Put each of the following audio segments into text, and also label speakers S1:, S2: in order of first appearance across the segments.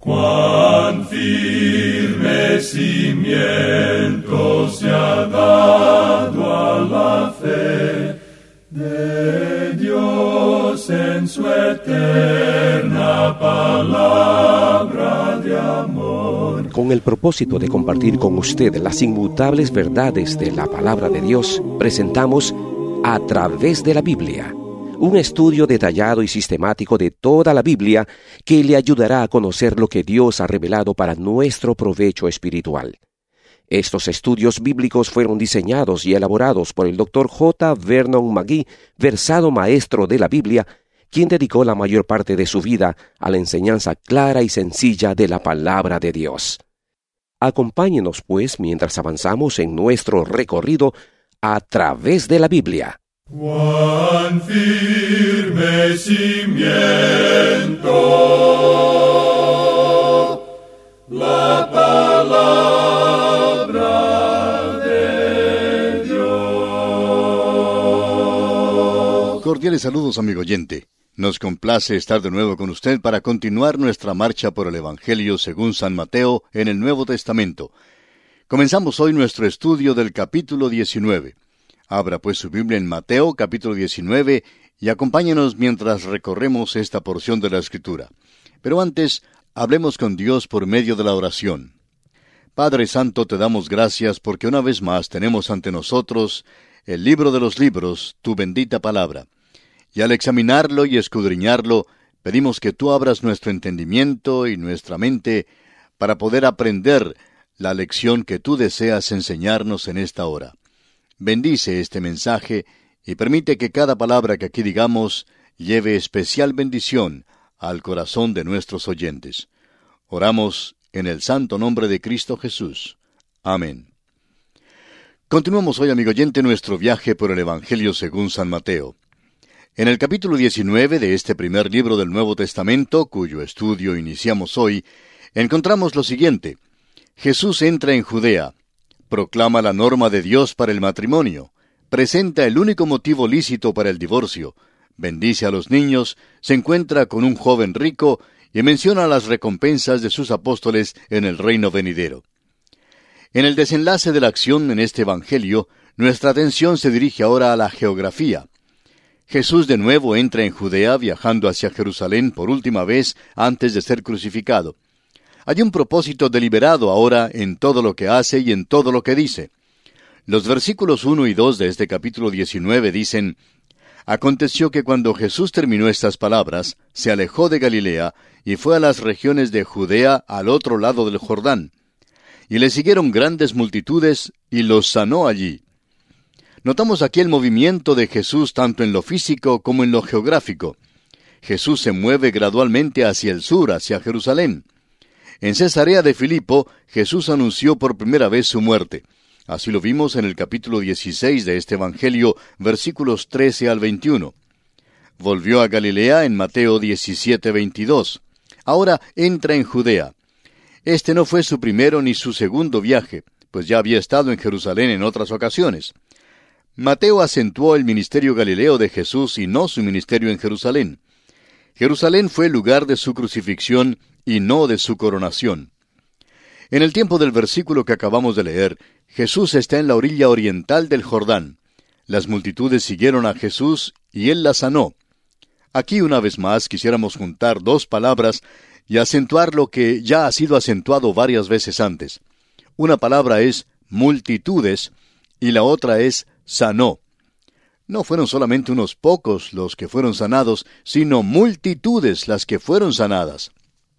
S1: Cuán firme cimiento se ha dado a la fe de Dios en su eterna palabra de amor.
S2: Con el propósito de compartir con usted las inmutables verdades de la palabra de Dios, presentamos A Través de la Biblia, un estudio detallado y sistemático de toda la Biblia que le ayudará a conocer lo que Dios ha revelado para nuestro provecho espiritual. Estos estudios bíblicos fueron diseñados y elaborados por el Dr. J. Vernon McGee, versado maestro de la Biblia, quien dedicó la mayor parte de su vida a la enseñanza clara y sencilla de la palabra de Dios. Acompáñenos, pues, mientras avanzamos en nuestro recorrido a través de la Biblia.
S1: Cuán firme cimiento la palabra de Dios.
S3: Cordiales saludos, amigo oyente. Nos complace estar de nuevo con usted para continuar nuestra marcha por el Evangelio según San Mateo en el Nuevo Testamento. Comenzamos hoy nuestro estudio del capítulo 19. Abra pues su Biblia en Mateo capítulo 19 y acompáñenos mientras recorremos esta porción de la Escritura. Pero antes, hablemos con Dios por medio de la oración. Padre Santo, te damos gracias porque una vez más tenemos ante nosotros el libro de los libros, tu bendita palabra. Y al examinarlo y escudriñarlo, pedimos que tú abras nuestro entendimiento y nuestra mente para poder aprender la lección que tú deseas enseñarnos en esta hora. Bendice este mensaje y permite que cada palabra que aquí digamos lleve especial bendición al corazón de nuestros oyentes. Oramos en el santo nombre de Cristo Jesús. Amén. Continuamos hoy, amigo oyente, nuestro viaje por el Evangelio según San Mateo. En el capítulo 19 de este primer libro del Nuevo Testamento, cuyo estudio iniciamos hoy, encontramos lo siguiente. Jesús entra en Judea, proclama la norma de Dios para el matrimonio, presenta el único motivo lícito para el divorcio, bendice a los niños, se encuentra con un joven rico y menciona las recompensas de sus apóstoles en el reino venidero. En el desenlace de la acción en este Evangelio, nuestra atención se dirige ahora a la geografía. Jesús de nuevo entra en Judea viajando hacia Jerusalén por última vez antes de ser crucificado. Hay un propósito deliberado ahora en todo lo que hace y en todo lo que dice. Los versículos 1 y 2 de este capítulo 19 dicen: Aconteció que cuando Jesús terminó estas palabras, se alejó de Galilea y fue a las regiones de Judea al otro lado del Jordán. Y le siguieron grandes multitudes y los sanó allí. Notamos aquí el movimiento de Jesús tanto en lo físico como en lo geográfico. Jesús se mueve gradualmente hacia el sur, hacia Jerusalén. En Cesarea de Filipo, Jesús anunció por primera vez su muerte. Así lo vimos en el capítulo 16 de este Evangelio, versículos 13 al 21. Volvió a Galilea en Mateo 17:22. Ahora entra en Judea. Este no fue su primero ni su segundo viaje, pues ya había estado en Jerusalén en otras ocasiones. Mateo acentuó el ministerio galileo de Jesús y no su ministerio en Jerusalén. Jerusalén fue el lugar de su crucifixión y no de su coronación. En el tiempo del versículo que acabamos de leer, Jesús está en la orilla oriental del Jordán. Las multitudes siguieron a Jesús y Él las sanó. Aquí una vez más quisiéramos juntar dos palabras y acentuar lo que ya ha sido acentuado varias veces antes. Una palabra es multitudes y la otra es sanó. No fueron solamente unos pocos los que fueron sanados, sino multitudes las que fueron sanadas.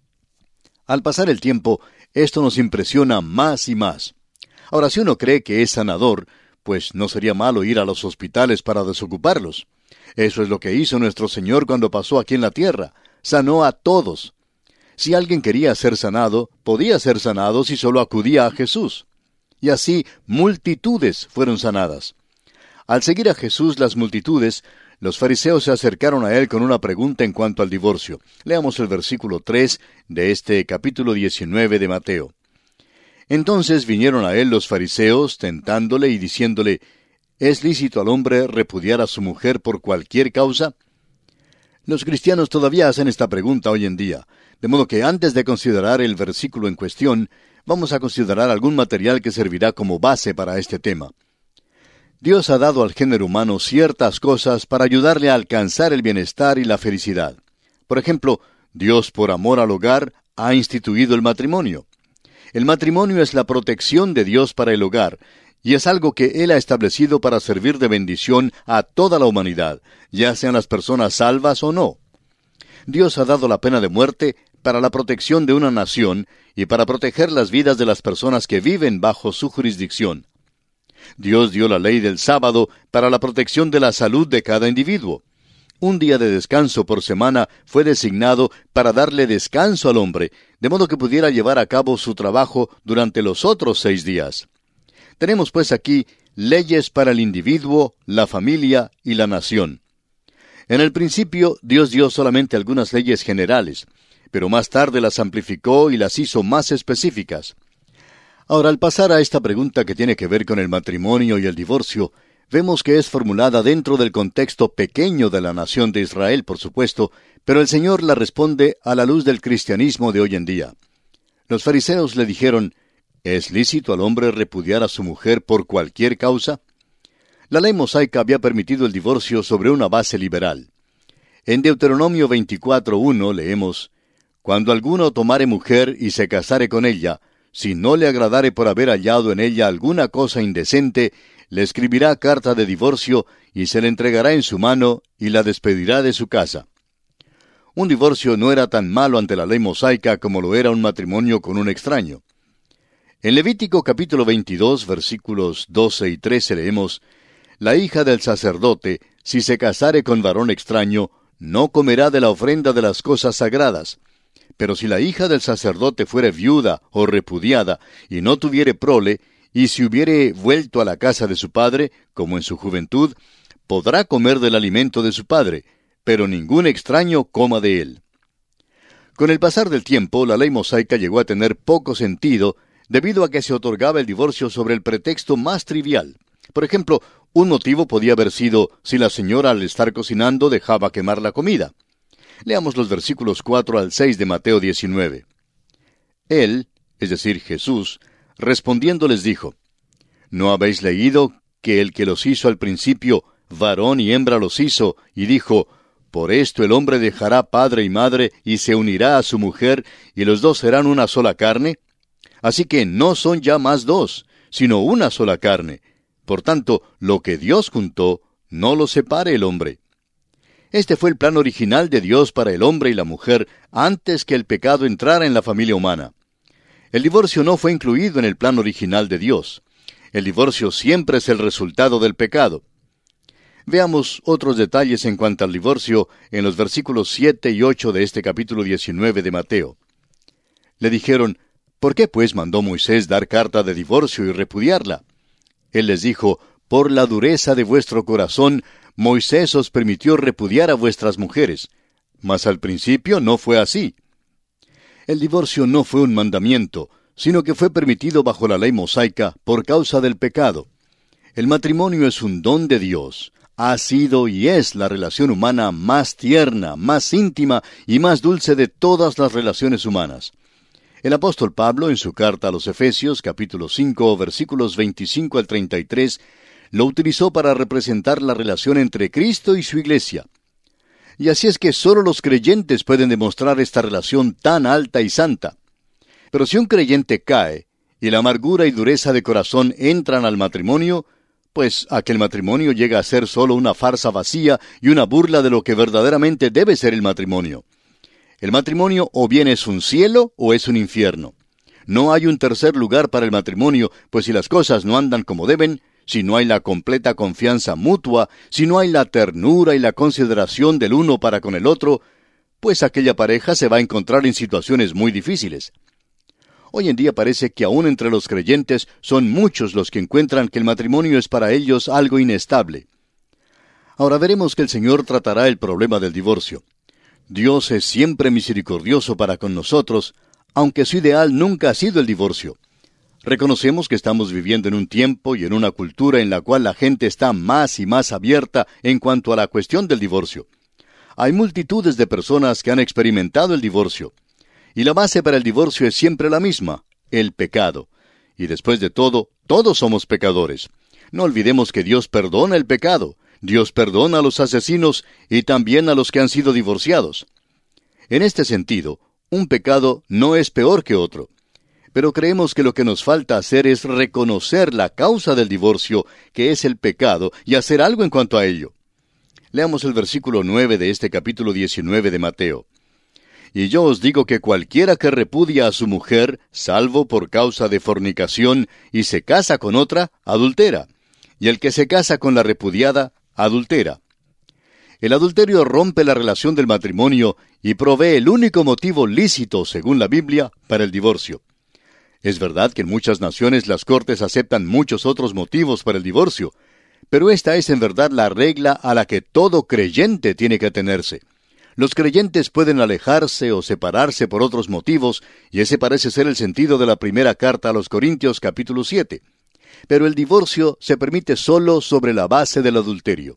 S3: Al pasar el tiempo, esto nos impresiona más y más. Ahora, si uno cree que es sanador, pues no sería malo ir a los hospitales para desocuparlos. Eso es lo que hizo nuestro Señor cuando pasó aquí en la tierra. Sanó a todos. Si alguien quería ser sanado, podía ser sanado si solo acudía a Jesús. Y así, multitudes fueron sanadas. Al seguir a Jesús las multitudes, los fariseos se acercaron a él con una pregunta en cuanto al divorcio. Leamos el versículo 3 de este capítulo 19 de Mateo. Entonces vinieron a él los fariseos, tentándole y diciéndole: ¿Es lícito al hombre repudiar a su mujer por cualquier causa? Los cristianos todavía hacen esta pregunta hoy en día. De modo que antes de considerar el versículo en cuestión, vamos a considerar algún material que servirá como base para este tema. Dios ha dado al género humano ciertas cosas para ayudarle a alcanzar el bienestar y la felicidad. Por ejemplo, Dios, por amor al hogar, ha instituido el matrimonio. El matrimonio es la protección de Dios para el hogar, y es algo que Él ha establecido para servir de bendición a toda la humanidad, ya sean las personas salvas o no. Dios ha dado la pena de muerte para la protección de una nación y para proteger las vidas de las personas que viven bajo su jurisdicción. Dios dio la ley del sábado para la protección de la salud de cada individuo. Un día de descanso por semana fue designado para darle descanso al hombre, de modo que pudiera llevar a cabo su trabajo durante los otros 6 días. Tenemos pues aquí leyes para el individuo, la familia y la nación. En el principio, Dios dio solamente algunas leyes generales, pero más tarde las amplificó y las hizo más específicas. Ahora, al pasar a esta pregunta que tiene que ver con el matrimonio y el divorcio, vemos que es formulada dentro del contexto pequeño de la nación de Israel, por supuesto, pero el Señor la responde a la luz del cristianismo de hoy en día. Los fariseos le dijeron, ¿es lícito al hombre repudiar a su mujer por cualquier causa? La ley mosaica había permitido el divorcio sobre una base liberal. En Deuteronomio 24:1 leemos, «Cuando alguno tomare mujer y se casare con ella, si no le agradare por haber hallado en ella alguna cosa indecente, le escribirá carta de divorcio y se le entregará en su mano y la despedirá de su casa». Un divorcio no era tan malo ante la ley mosaica como lo era un matrimonio con un extraño. En Levítico capítulo 22, versículos 12 y 13 leemos, «La hija del sacerdote, si se casare con varón extraño, no comerá de la ofrenda de las cosas sagradas. Pero si la hija del sacerdote fuere viuda o repudiada, y no tuviere prole, y si hubiere vuelto a la casa de su padre, como en su juventud, podrá comer del alimento de su padre, pero ningún extraño coma de él». Con el pasar del tiempo, la ley mosaica llegó a tener poco sentido, debido a que se otorgaba el divorcio sobre el pretexto más trivial. Por ejemplo, un motivo podía haber sido si la señora al estar cocinando dejaba quemar la comida. Leamos los versículos 4 al 6 de Mateo 19. Él, es decir, Jesús, respondiendo les dijo, ¿no habéis leído que el que los hizo al principio, varón y hembra los hizo, y dijo, por esto el hombre dejará padre y madre, y se unirá a su mujer, y los dos serán una sola carne? Así que no son ya más dos, sino una sola carne. Por tanto, lo que Dios juntó, no lo separe el hombre. Este fue el plan original de Dios para el hombre y la mujer antes que el pecado entrara en la familia humana. El divorcio no fue incluido en el plan original de Dios. El divorcio siempre es el resultado del pecado. Veamos otros detalles en cuanto al divorcio en los versículos 7 y 8 de este capítulo 19 de Mateo. Le dijeron, ¿por qué pues mandó Moisés dar carta de divorcio y repudiarla? Él les dijo, por la dureza de vuestro corazón, Moisés os permitió repudiar a vuestras mujeres, mas al principio no fue así. El divorcio no fue un mandamiento, sino que fue permitido bajo la ley mosaica por causa del pecado. El matrimonio es un don de Dios. Ha sido y es la relación humana más tierna, más íntima y más dulce de todas las relaciones humanas. El apóstol Pablo, en su carta a los Efesios, capítulo 5, versículos 25 al 33, lo utilizó para representar la relación entre Cristo y su iglesia. Y así es que solo los creyentes pueden demostrar esta relación tan alta y santa. Pero si un creyente cae, y la amargura y dureza de corazón entran al matrimonio, pues aquel matrimonio llega a ser solo una farsa vacía y una burla de lo que verdaderamente debe ser el matrimonio. El matrimonio o bien es un cielo o es un infierno. No hay un tercer lugar para el matrimonio, pues si las cosas no andan como deben, si no hay la completa confianza mutua, si no hay la ternura y la consideración del uno para con el otro, pues aquella pareja se va a encontrar en situaciones muy difíciles. Hoy en día parece que aún entre los creyentes son muchos los que encuentran que el matrimonio es para ellos algo inestable. Ahora veremos que el Señor tratará el problema del divorcio. Dios es siempre misericordioso para con nosotros, aunque su ideal nunca ha sido el divorcio. Reconocemos que estamos viviendo en un tiempo y en una cultura en la cual la gente está más y más abierta en cuanto a la cuestión del divorcio. Hay multitudes de personas que han experimentado el divorcio. Y la base para el divorcio es siempre la misma, el pecado. Y después de todo, todos somos pecadores. No olvidemos que Dios perdona el pecado. Dios perdona a los asesinos y también a los que han sido divorciados. En este sentido, un pecado no es peor que otro. Pero creemos que lo que nos falta hacer es reconocer la causa del divorcio, que es el pecado, y hacer algo en cuanto a ello. Leamos el versículo 9 de este capítulo 19 de Mateo. Y yo os digo que cualquiera que repudia a su mujer, salvo por causa de fornicación, y se casa con otra, adultera. Y el que se casa con la repudiada, adultera. El adulterio rompe la relación del matrimonio y provee el único motivo lícito, según la Biblia, para el divorcio. Es verdad que en muchas naciones las cortes aceptan muchos otros motivos para el divorcio, pero esta es en verdad la regla a la que todo creyente tiene que atenerse. Los creyentes pueden alejarse o separarse por otros motivos, y ese parece ser el sentido de la primera carta a los Corintios capítulo 7. Pero el divorcio se permite solo sobre la base del adulterio.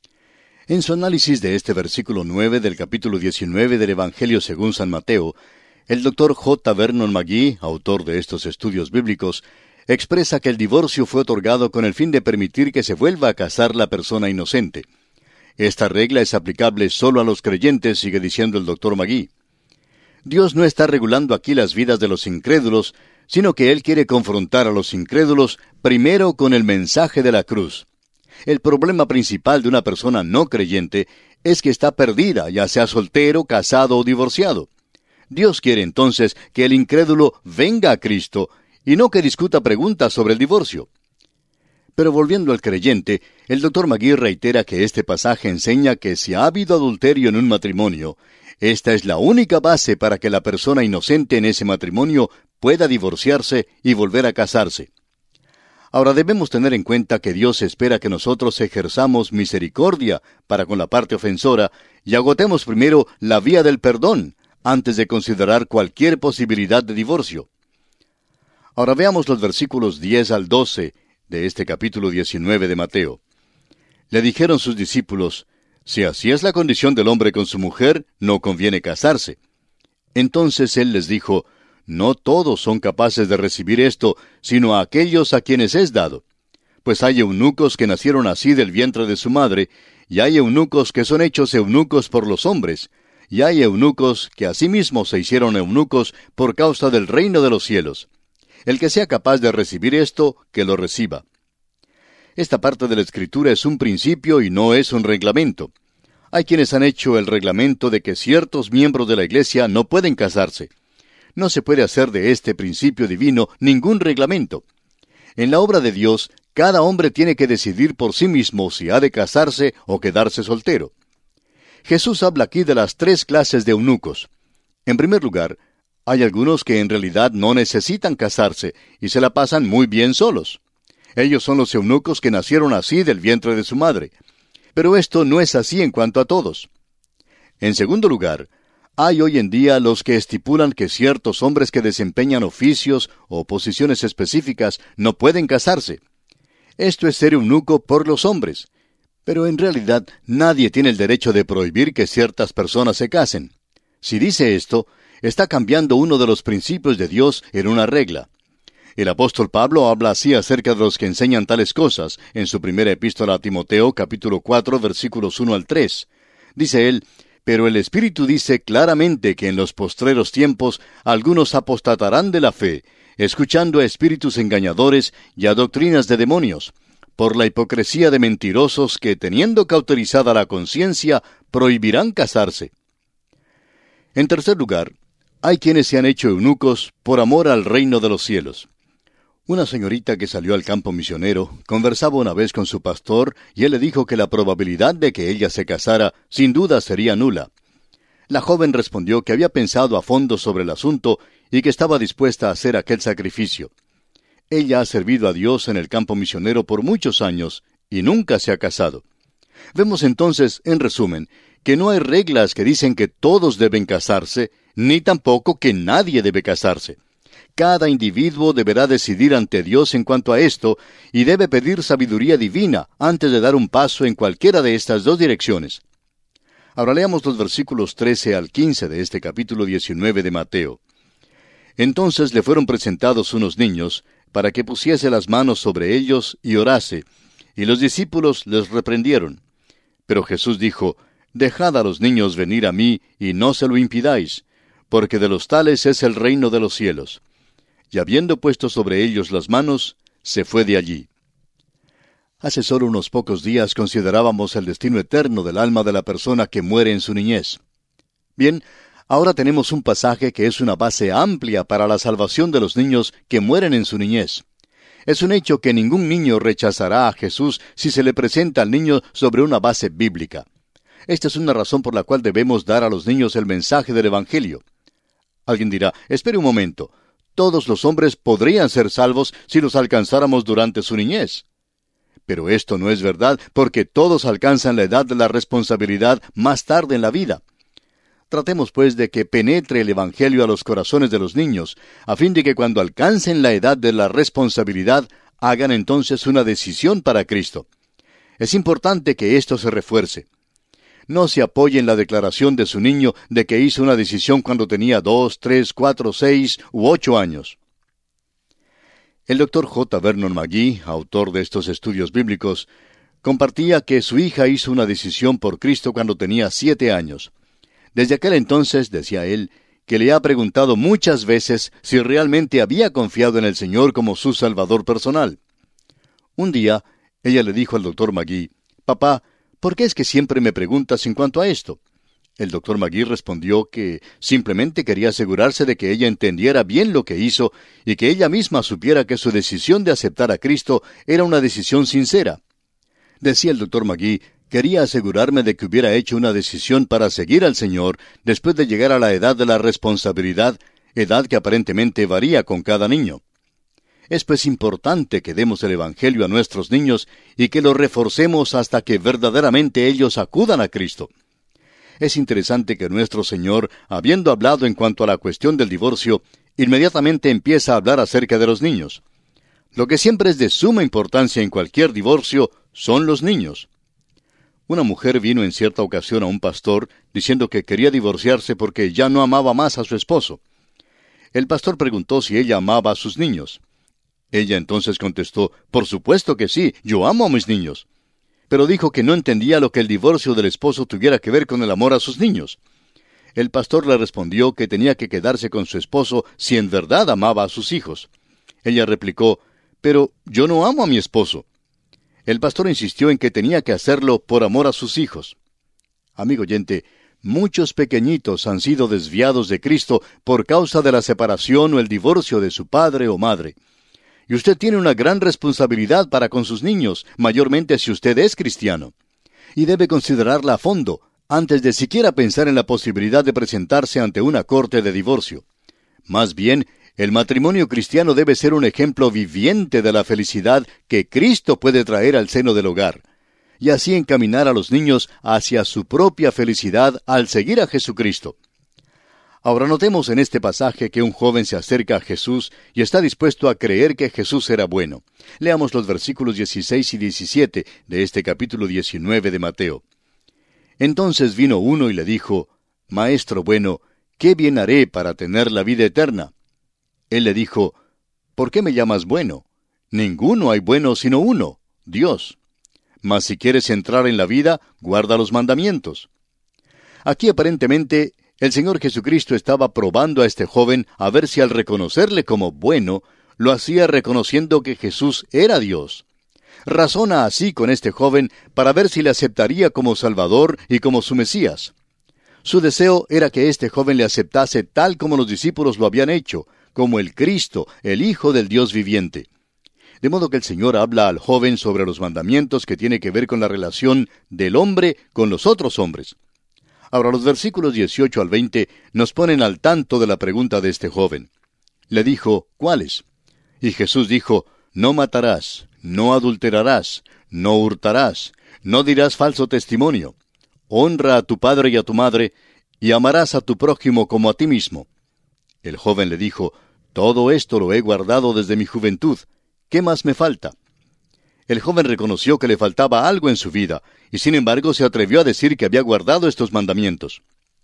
S3: En su análisis de este versículo 9 del capítulo 19 del Evangelio según San Mateo, el Dr. J. Vernon McGee, autor de estos estudios bíblicos, expresa que el divorcio fue otorgado con el fin de permitir que se vuelva a casar la persona inocente. Esta regla es aplicable solo a los creyentes, sigue diciendo el Dr. McGee. Dios no está regulando aquí las vidas de los incrédulos, sino que Él quiere confrontar a los incrédulos primero con el mensaje de la cruz. El problema principal de una persona no creyente es que está perdida, ya sea soltero, casado o divorciado. Dios quiere entonces que el incrédulo venga a Cristo y no que discuta preguntas sobre el divorcio. Pero volviendo al creyente, el Dr. McGee reitera que este pasaje enseña que si ha habido adulterio en un matrimonio, esta es la única base para que la persona inocente en ese matrimonio pueda divorciarse y volver a casarse. Ahora debemos tener en cuenta que Dios espera que nosotros ejerzamos misericordia para con la parte ofensora y agotemos primero la vía del perdón, antes de considerar cualquier posibilidad de divorcio. Ahora veamos los versículos 10 al 12 de este capítulo 19 de Mateo. Le dijeron sus discípulos, si así es la condición del hombre con su mujer, no conviene casarse. Entonces él les dijo, no todos son capaces de recibir esto, sino a aquellos a quienes es dado. Pues hay eunucos que nacieron así del vientre de su madre, y hay eunucos que son hechos eunucos por los hombres, y hay eunucos que asimismo se hicieron eunucos por causa del reino de los cielos. El que sea capaz de recibir esto, que lo reciba. Esta parte de la Escritura es un principio y no es un reglamento. Hay quienes han hecho el reglamento de que ciertos miembros de la Iglesia no pueden casarse. No se puede hacer de este principio divino ningún reglamento. En la obra de Dios, cada hombre tiene que decidir por sí mismo si ha de casarse o quedarse soltero. Jesús habla aquí de las 3 clases de eunucos. En primer lugar, hay algunos que en realidad no necesitan casarse y se la pasan muy bien solos. Ellos son los eunucos que nacieron así del vientre de su madre. Pero esto no es así en cuanto a todos. En segundo lugar, hay hoy en día los que estipulan que ciertos hombres que desempeñan oficios o posiciones específicas no pueden casarse. Esto es ser eunuco por los hombres. Pero en realidad nadie tiene el derecho de prohibir que ciertas personas se casen. Si dice esto, está cambiando uno de los principios de Dios en una regla. El apóstol Pablo habla así acerca de los que enseñan tales cosas en su primera epístola a Timoteo, capítulo 4, versículos 1 al 3. Dice él, pero el Espíritu dice claramente que en los postreros tiempos algunos apostatarán de la fe, escuchando a espíritus engañadores y a doctrinas de demonios, por la hipocresía de mentirosos que, teniendo cauterizada la conciencia, prohibirán casarse. En tercer lugar, hay quienes se han hecho eunucos por amor al reino de los cielos. Una señorita que salió al campo misionero conversaba una vez con su pastor y él le dijo que la probabilidad de que ella se casara sin duda sería nula. La joven respondió que había pensado a fondo sobre el asunto y que estaba dispuesta a hacer aquel sacrificio. Ella ha servido a Dios en el campo misionero por muchos años y nunca se ha casado. Vemos entonces, en resumen, que no hay reglas que dicen que todos deben casarse, ni tampoco que nadie debe casarse. Cada individuo deberá decidir ante Dios en cuanto a esto y debe pedir sabiduría divina antes de dar un paso en cualquiera de estas 2 direcciones. Ahora leamos los versículos 13 al 15 de este capítulo 19 de Mateo. Entonces le fueron presentados unos niños, para que pusiese las manos sobre ellos y orase, y los discípulos les reprendieron. Pero Jesús dijo, Dejad a los niños venir a mí, y no se lo impidáis, porque de los tales es el reino de los cielos. Y habiendo puesto sobre ellos las manos, se fue de allí. Hace solo unos pocos días considerábamos el destino eterno del alma de la persona que muere en su niñez. Bien, ahora tenemos un pasaje que es una base amplia para la salvación de los niños que mueren en su niñez. Es un hecho que ningún niño rechazará a Jesús si se le presenta al niño sobre una base bíblica. Esta es una razón por la cual debemos dar a los niños el mensaje del Evangelio. Alguien dirá, espere un momento, todos los hombres podrían ser salvos si los alcanzáramos durante su niñez. Pero esto no es verdad, porque todos alcanzan la edad de la responsabilidad más tarde en la vida. Tratemos, pues, de que penetre el Evangelio a los corazones de los niños, a fin de que cuando alcancen la edad de la responsabilidad, hagan entonces una decisión para Cristo. Es importante que esto se refuerce. No se apoye en la declaración de su niño de que hizo una decisión cuando tenía 2, 3, 4, 6 u 8 años. El Dr. J. Vernon McGee, autor de estos estudios bíblicos, compartía que su hija hizo una decisión por Cristo cuando tenía 7 años. Desde aquel entonces, decía él, que le ha preguntado muchas veces si realmente había confiado en el Señor como su Salvador personal. Un día, ella le dijo al Dr. McGee, «Papá, ¿por qué es que siempre me preguntas en cuanto a esto?» El Dr. McGee respondió que simplemente quería asegurarse de que ella entendiera bien lo que hizo y que ella misma supiera que su decisión de aceptar a Cristo era una decisión sincera. Decía el Dr. McGee, quería asegurarme de que hubiera hecho una decisión para seguir al Señor después de llegar a la edad de la responsabilidad, edad que aparentemente varía con cada niño. Es pues importante que demos el Evangelio a nuestros niños y que lo reforcemos hasta que verdaderamente ellos acudan a Cristo. Es interesante que nuestro Señor, habiendo hablado en cuanto a la cuestión del divorcio, inmediatamente empieza a hablar acerca de los niños. Lo que siempre es de suma importancia en cualquier divorcio son los niños. Una mujer vino en cierta ocasión a un pastor diciendo que quería divorciarse porque ya no amaba más a su esposo. El pastor preguntó si ella amaba a sus niños. Ella entonces contestó, «Por supuesto que sí, yo amo a mis niños». Pero dijo que no entendía lo que el divorcio del esposo tuviera que ver con el amor a sus niños. El pastor le respondió que tenía que quedarse con su esposo si en verdad amaba a sus hijos. Ella replicó, «Pero yo no amo a mi esposo». El pastor insistió en que tenía que hacerlo por amor a sus hijos. Amigo oyente, muchos pequeñitos han sido desviados de Cristo por causa de la separación o el divorcio de su padre o madre. Y usted tiene una gran responsabilidad para con sus niños, mayormente si usted es cristiano. Y debe considerarla a fondo, antes de siquiera pensar en la posibilidad de presentarse ante una corte de divorcio. Más bien, el matrimonio cristiano debe ser un ejemplo viviente de la felicidad que Cristo puede traer al seno del hogar, y así encaminar a los niños hacia su propia felicidad al seguir a Jesucristo. Ahora notemos en este pasaje que un joven se acerca a Jesús y está dispuesto a creer que Jesús era bueno. Leamos los versículos 16 y 17 de este capítulo 19 de Mateo. Entonces vino uno y le dijo, «Maestro bueno, ¿qué bien haré para tener la vida eterna?» Él le dijo, «¿Por qué me llamas bueno? Ninguno hay bueno sino uno, Dios. Mas si quieres entrar en la vida, guarda los mandamientos». Aquí aparentemente el Señor Jesucristo estaba probando a este joven a ver si al reconocerle como bueno, lo hacía reconociendo que Jesús era Dios. Razona así con este joven para ver si le aceptaría como Salvador y como su Mesías. Su deseo era que este joven le aceptase tal como los discípulos lo habían hecho, como el Cristo, el Hijo del Dios viviente. De modo que el Señor habla al joven sobre los mandamientos que tiene que ver con la relación del hombre con los otros hombres. Ahora los versículos 18 al 20 nos ponen al tanto de la pregunta de este joven. Le dijo, ¿cuáles? Y Jesús dijo, no matarás, no adulterarás, no hurtarás, no dirás falso testimonio, honra a tu padre y a tu madre, y amarás a tu prójimo como a ti mismo. El joven le dijo, todo esto lo he guardado desde mi juventud, ¿qué más me falta? El joven reconoció que le faltaba algo en su vida, y sin embargo se atrevió a decir que había guardado estos mandamientos.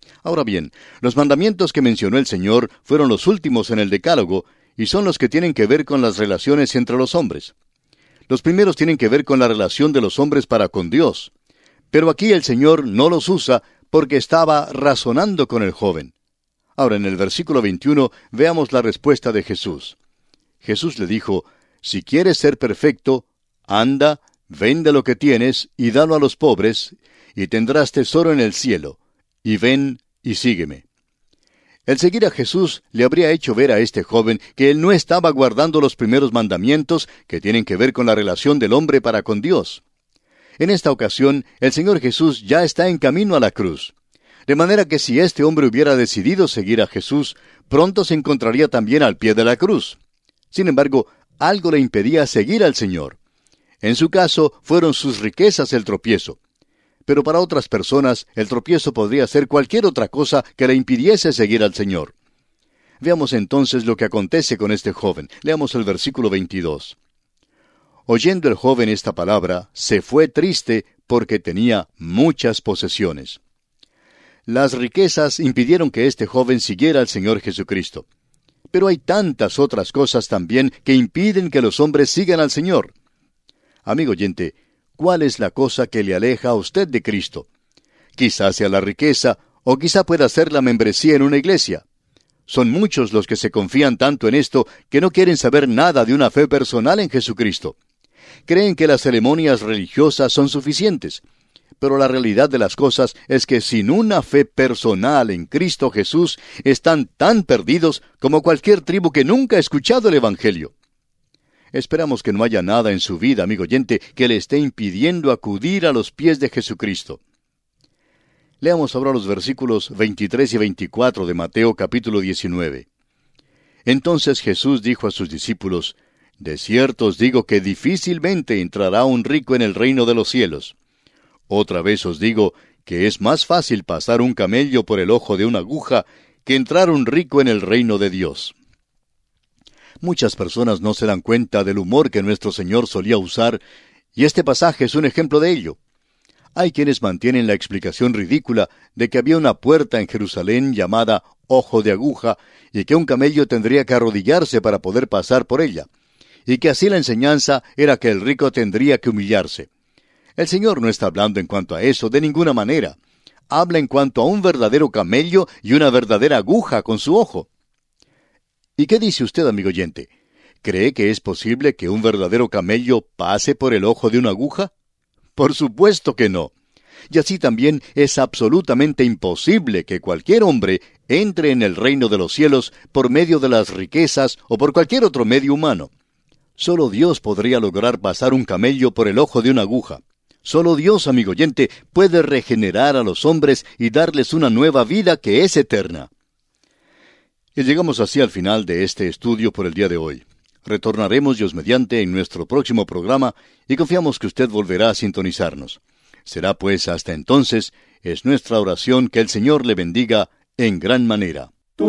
S3: Ahora bien, los mandamientos que mencionó el Señor fueron los últimos en el Decálogo y son los que tienen que ver con las relaciones entre los hombres. Los primeros tienen que ver con la relación de los hombres para con Dios. Pero aquí el Señor no los usa porque estaba razonando con el joven. Ahora, en el versículo 21, veamos la respuesta de Jesús. Jesús le dijo, «Si quieres ser perfecto, anda, vende lo que tienes y dalo a los pobres, y tendrás tesoro en el cielo. Y ven y sígueme». El seguir a Jesús le habría hecho ver a este joven que él no estaba guardando los primeros mandamientos que tienen que ver con la relación del hombre para con Dios. En esta ocasión, el Señor Jesús ya está en camino a la cruz. De manera que si este hombre hubiera decidido seguir a Jesús, pronto se encontraría también al pie de la cruz. Sin embargo, algo le impedía seguir al Señor. En su caso, fueron sus riquezas el tropiezo. Pero para otras personas, el tropiezo podría ser cualquier otra cosa que le impidiese seguir al Señor. Veamos entonces lo que acontece con este joven. Leamos el versículo 22. Oyendo el joven esta palabra, se fue triste porque tenía muchas posesiones. Las riquezas impidieron que este joven siguiera al Señor Jesucristo. Pero hay tantas otras cosas también que impiden que los hombres sigan al Señor. Amigo oyente, ¿cuál es la cosa que le aleja a usted de Cristo? Quizás sea la riqueza, o quizá pueda ser la membresía en una iglesia. Son muchos los que se confían tanto en esto que no quieren saber nada de una fe personal en Jesucristo. Creen que las ceremonias religiosas son suficientes. Pero la realidad de las cosas es que sin una fe personal en Cristo Jesús están tan perdidos como cualquier tribu que nunca ha escuchado el Evangelio. Esperamos que no haya nada en su vida, amigo oyente, que le esté impidiendo acudir a los pies de Jesucristo. Leamos ahora los versículos 23 y 24 de Mateo capítulo 19. Entonces Jesús dijo a sus discípulos, «De cierto os digo que difícilmente entrará un rico en el reino de los cielos. Otra vez os digo que es más fácil pasar un camello por el ojo de una aguja que entrar un rico en el reino de Dios». Muchas personas no se dan cuenta del humor que nuestro Señor solía usar, y este pasaje es un ejemplo de ello. Hay quienes mantienen la explicación ridícula de que había una puerta en Jerusalén llamada Ojo de Aguja, y que un camello tendría que arrodillarse para poder pasar por ella, y que así la enseñanza era que el rico tendría que humillarse. El Señor no está hablando en cuanto a eso de ninguna manera. Habla en cuanto a un verdadero camello y una verdadera aguja con su ojo. ¿Y qué dice usted, amigo oyente? ¿Cree que es posible que un verdadero camello pase por el ojo de una aguja? Por supuesto que no. Y así también es absolutamente imposible que cualquier hombre entre en el reino de los cielos por medio de las riquezas o por cualquier otro medio humano. Solo Dios podría lograr pasar un camello por el ojo de una aguja. Solo Dios, amigo oyente, puede regenerar a los hombres y darles una nueva vida que es eterna. Y llegamos así al final de este estudio por el día de hoy. Retornaremos Dios mediante en nuestro próximo programa y confiamos que usted volverá a sintonizarnos. Será pues hasta entonces, es nuestra oración que el Señor le bendiga en gran manera.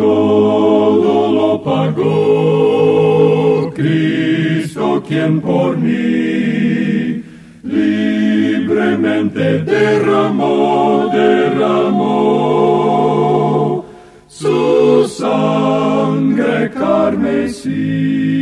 S1: Todo lo pagó Cristo, quien por mí libremente derramó su sangre carmesí.